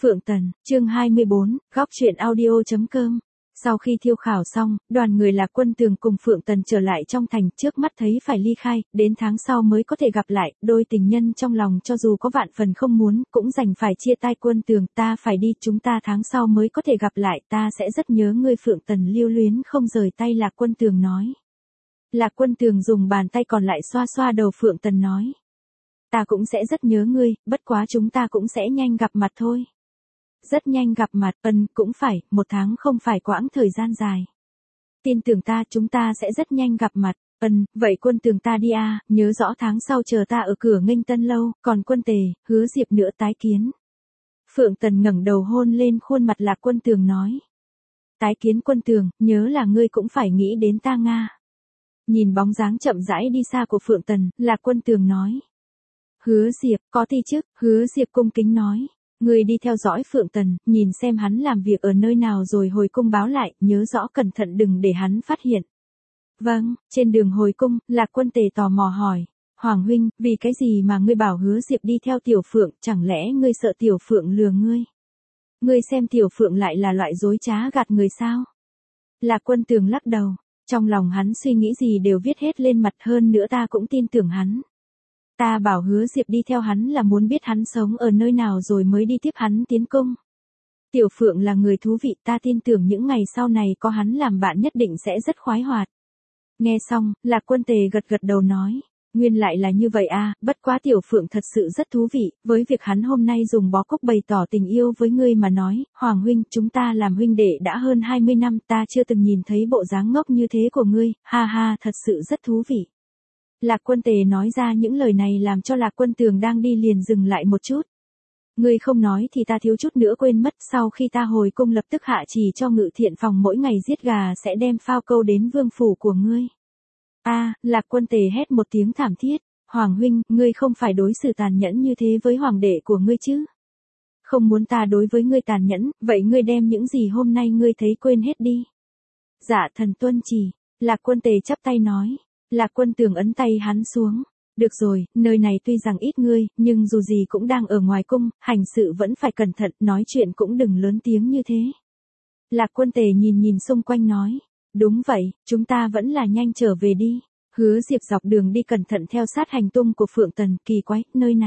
Phượng Tần, chương 24, góc truyện audio.com. Sau khi thiêu khảo xong, đoàn người Lạc Quân Tường cùng Phượng Tần trở lại trong thành, trước mắt thấy phải ly khai, đến tháng sau mới có thể gặp lại, đôi tình nhân trong lòng cho dù có vạn phần không muốn, cũng đành phải chia tay. Quân Tường, ta phải đi, chúng ta tháng sau mới có thể gặp lại, ta sẽ rất nhớ ngươi. Phượng Tần lưu luyến không rời tay Lạc Quân Tường nói. Lạc Quân Tường dùng bàn tay còn lại xoa xoa đầu Phượng Tần nói. Ta cũng sẽ rất nhớ ngươi, bất quá chúng ta cũng sẽ nhanh gặp mặt thôi. Rất nhanh gặp mặt, cũng phải, 1 tháng không phải quãng thời gian dài. Tin tưởng ta, chúng ta sẽ rất nhanh gặp mặt. Vậy Quân Tường ta đi à, nhớ rõ tháng sau chờ ta ở cửa Nghênh Tân lâu, còn Quân Tề, hứa Diệp nữa tái kiến. Phượng Tần ngẩng đầu hôn lên khuôn mặt Lạc Quân Tường nói. Tái kiến Quân Tường, nhớ là ngươi cũng phải nghĩ đến ta Nga. Nhìn bóng dáng chậm rãi đi xa của Phượng Tần, Lạc Quân Tường nói. Hứa Diệp, có ti chức, hứa Diệp cung kính nói. Người đi theo dõi Phượng Tần, nhìn xem hắn làm việc ở nơi nào rồi hồi cung báo lại, nhớ rõ cẩn thận đừng để hắn phát hiện. Vâng, trên đường hồi cung, Lạc Quân Tề tò mò hỏi. Hoàng huynh, vì cái gì mà ngươi bảo hứa Diệp đi theo Tiểu Phượng, chẳng lẽ ngươi sợ Tiểu Phượng lừa ngươi? Ngươi xem Tiểu Phượng lại là loại dối trá gạt người sao? Lạc Quân Tường lắc đầu, trong lòng hắn suy nghĩ gì đều viết hết lên mặt, hơn nữa ta cũng tin tưởng hắn. Ta bảo hứa Diệp đi theo hắn là muốn biết hắn sống ở nơi nào rồi mới đi tiếp hắn tiến cung. Tiểu Phượng là người thú vị, ta tin tưởng những ngày sau này có hắn làm bạn nhất định sẽ rất khoái hoạt. Nghe xong, Lạc Quân Tề gật gật đầu nói. Nguyên lại là như vậy à, bất quá Tiểu Phượng thật sự rất thú vị, với việc hắn hôm nay dùng bó cúc bày tỏ tình yêu với ngươi mà nói, Hoàng huynh, chúng ta làm huynh đệ đã hơn 20 năm, ta chưa từng nhìn thấy bộ dáng ngốc như thế của ngươi, ha ha, thật sự rất thú vị. Lạc Quân Tề nói ra những lời này làm cho Lạc Quân Tường đang đi liền dừng lại một chút. Ngươi không nói thì ta thiếu chút nữa quên mất, sau khi ta hồi cung lập tức hạ chỉ cho Ngự Thiện phòng mỗi ngày giết gà sẽ đem phao câu đến vương phủ của ngươi. Lạc Quân Tề hét một tiếng thảm thiết, Hoàng huynh, ngươi không phải đối xử tàn nhẫn như thế với hoàng đệ của ngươi chứ? Không muốn ta đối với ngươi tàn nhẫn, vậy ngươi đem những gì hôm nay ngươi thấy quên hết đi. Dạ thần tuân chỉ, Lạc Quân Tề chắp tay nói. Lạc Quân Tường ấn tay hắn xuống. Được rồi, nơi này tuy rằng ít ngươi, nhưng dù gì cũng đang ở ngoài cung, hành sự vẫn phải cẩn thận, nói chuyện cũng đừng lớn tiếng như thế. Lạc Quân Tề nhìn xung quanh nói. Đúng vậy, chúng ta vẫn là nhanh trở về đi. Hứa Diệp dọc đường đi cẩn thận theo sát hành tung của Phượng Tần, kỳ quái,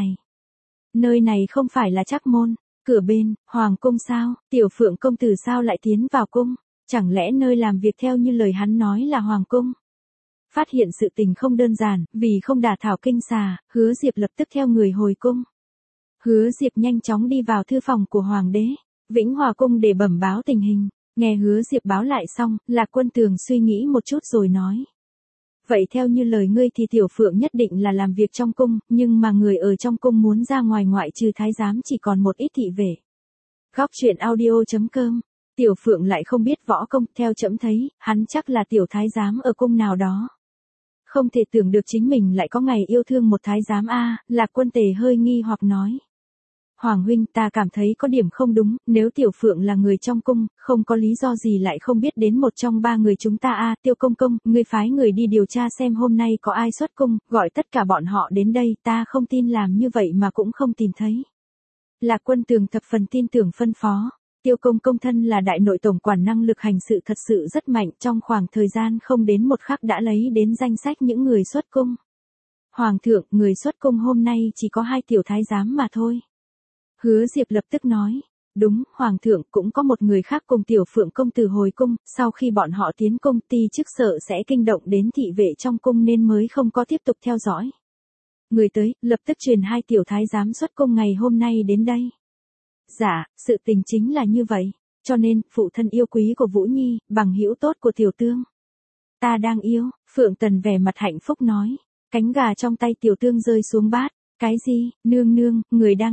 Nơi này không phải là Trác Môn, cửa bên, Hoàng cung sao, Tiểu Phượng công tử sao lại tiến vào cung? Chẳng lẽ nơi làm việc theo như lời hắn nói là Hoàng cung? Phát hiện sự tình không đơn giản, vì không đả thảo kinh xà, Hứa Diệp lập tức theo người hồi cung. Hứa Diệp nhanh chóng đi vào thư phòng của Hoàng đế, Vĩnh Hòa cung để bẩm báo tình hình. Nghe Hứa Diệp báo lại xong, Lạc Quân Tường suy nghĩ một chút rồi nói. Vậy theo như lời ngươi thì Tiểu Phượng nhất định là làm việc trong cung, nhưng mà người ở trong cung muốn ra ngoài ngoại trừ thái giám chỉ còn một ít thị vệ. Góc truyện audio.com. Tiểu Phượng lại không biết võ công, theo trẫm thấy, hắn chắc là tiểu thái giám ở cung nào đó. Không thể tưởng được chính mình lại có ngày yêu thương một thái giám Lạc Quân Tề hơi nghi hoặc nói. Hoàng huynh, ta cảm thấy có điểm không đúng, nếu Tiểu Phượng là người trong cung, không có lý do gì lại không biết đến một trong 3 người chúng ta Tiêu công công, ngươi phái người đi điều tra xem hôm nay có ai xuất cung, gọi tất cả bọn họ đến đây, ta không tin làm như vậy mà cũng không tìm thấy. Lạc Quân Tường thập phần tin tưởng phân phó. Tiêu công công thân là đại nội tổng quản, năng lực hành sự thật sự rất mạnh, trong khoảng thời gian không đến một khắc đã lấy đến danh sách những người xuất cung. Hoàng thượng, người xuất cung hôm nay chỉ có 2 tiểu thái giám mà thôi. Hứa Diệp lập tức nói. Đúng, Hoàng thượng, cũng có một người khác cùng Tiểu Phượng công tử hồi cung, sau khi bọn họ tiến cung ti chức sợ sẽ kinh động đến thị vệ trong cung nên mới không có tiếp tục theo dõi. Người tới, lập tức truyền 2 tiểu thái giám xuất cung ngày hôm nay đến đây. Dạ, sự tình chính là như vậy, cho nên, phụ thân yêu quý của Vũ Nhi, bằng hữu tốt của Tiểu Tương. Ta đang yêu, Phượng Tần vẻ mặt hạnh phúc nói, cánh gà trong tay Tiểu Tương rơi xuống bát, cái gì, nương nương, người đang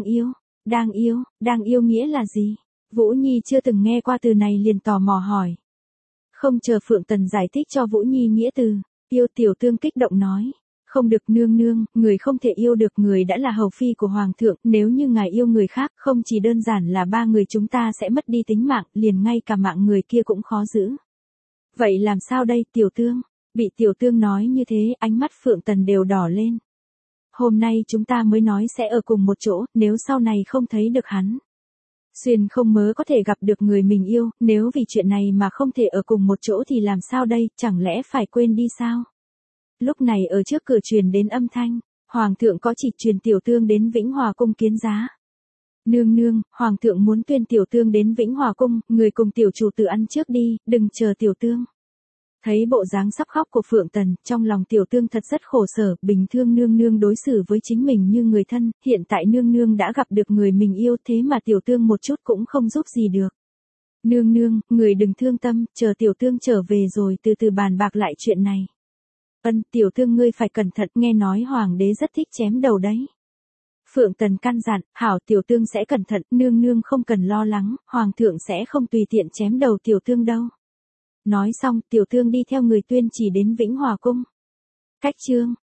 yêu nghĩa là gì? Vũ Nhi chưa từng nghe qua từ này liền tò mò hỏi. Không chờ Phượng Tần giải thích cho Vũ Nhi nghĩa từ, Tiểu Tương kích động nói. Không được nương nương, người không thể yêu được, người đã là hầu phi của Hoàng thượng, nếu như ngài yêu người khác, không chỉ đơn giản là 3 người chúng ta sẽ mất đi tính mạng, liền ngay cả mạng người kia cũng khó giữ. Vậy làm sao đây, Tiểu Tương? Bị Tiểu Tương nói như thế, ánh mắt Phượng Tần đều đỏ lên. Hôm nay chúng ta mới nói sẽ ở cùng một chỗ, nếu sau này không thấy được hắn. Xuyên không mớ có thể gặp được người mình yêu, nếu vì chuyện này mà không thể ở cùng một chỗ thì làm sao đây, chẳng lẽ phải quên đi sao? Lúc này ở trước cửa truyền đến âm thanh, Hoàng thượng có chỉ truyền tiểu tương đến Vĩnh Hòa cung kiến giá. Nương nương, Hoàng thượng muốn tuyên tiểu tương đến Vĩnh Hòa cung, người cùng tiểu chủ tự ăn trước đi, đừng chờ tiểu tương. Thấy bộ dáng sắp khóc của Phượng Tần, trong lòng tiểu tương thật rất khổ sở, bình thường nương nương đối xử với chính mình như người thân, hiện tại nương nương đã gặp được người mình yêu thế mà tiểu tương một chút cũng không giúp gì được. Nương nương, người đừng thương tâm, chờ tiểu tương trở về rồi từ từ bàn bạc lại chuyện này. Tiểu tương ngươi phải cẩn thận, nghe nói hoàng đế rất thích chém đầu đấy. Phượng Tần căn dặn, hảo tiểu tương sẽ cẩn thận, nương nương không cần lo lắng, hoàng thượng sẽ không tùy tiện chém đầu tiểu tương đâu. Nói xong, tiểu tương đi theo người tuyên chỉ đến Vĩnh Hòa cung. Cách chương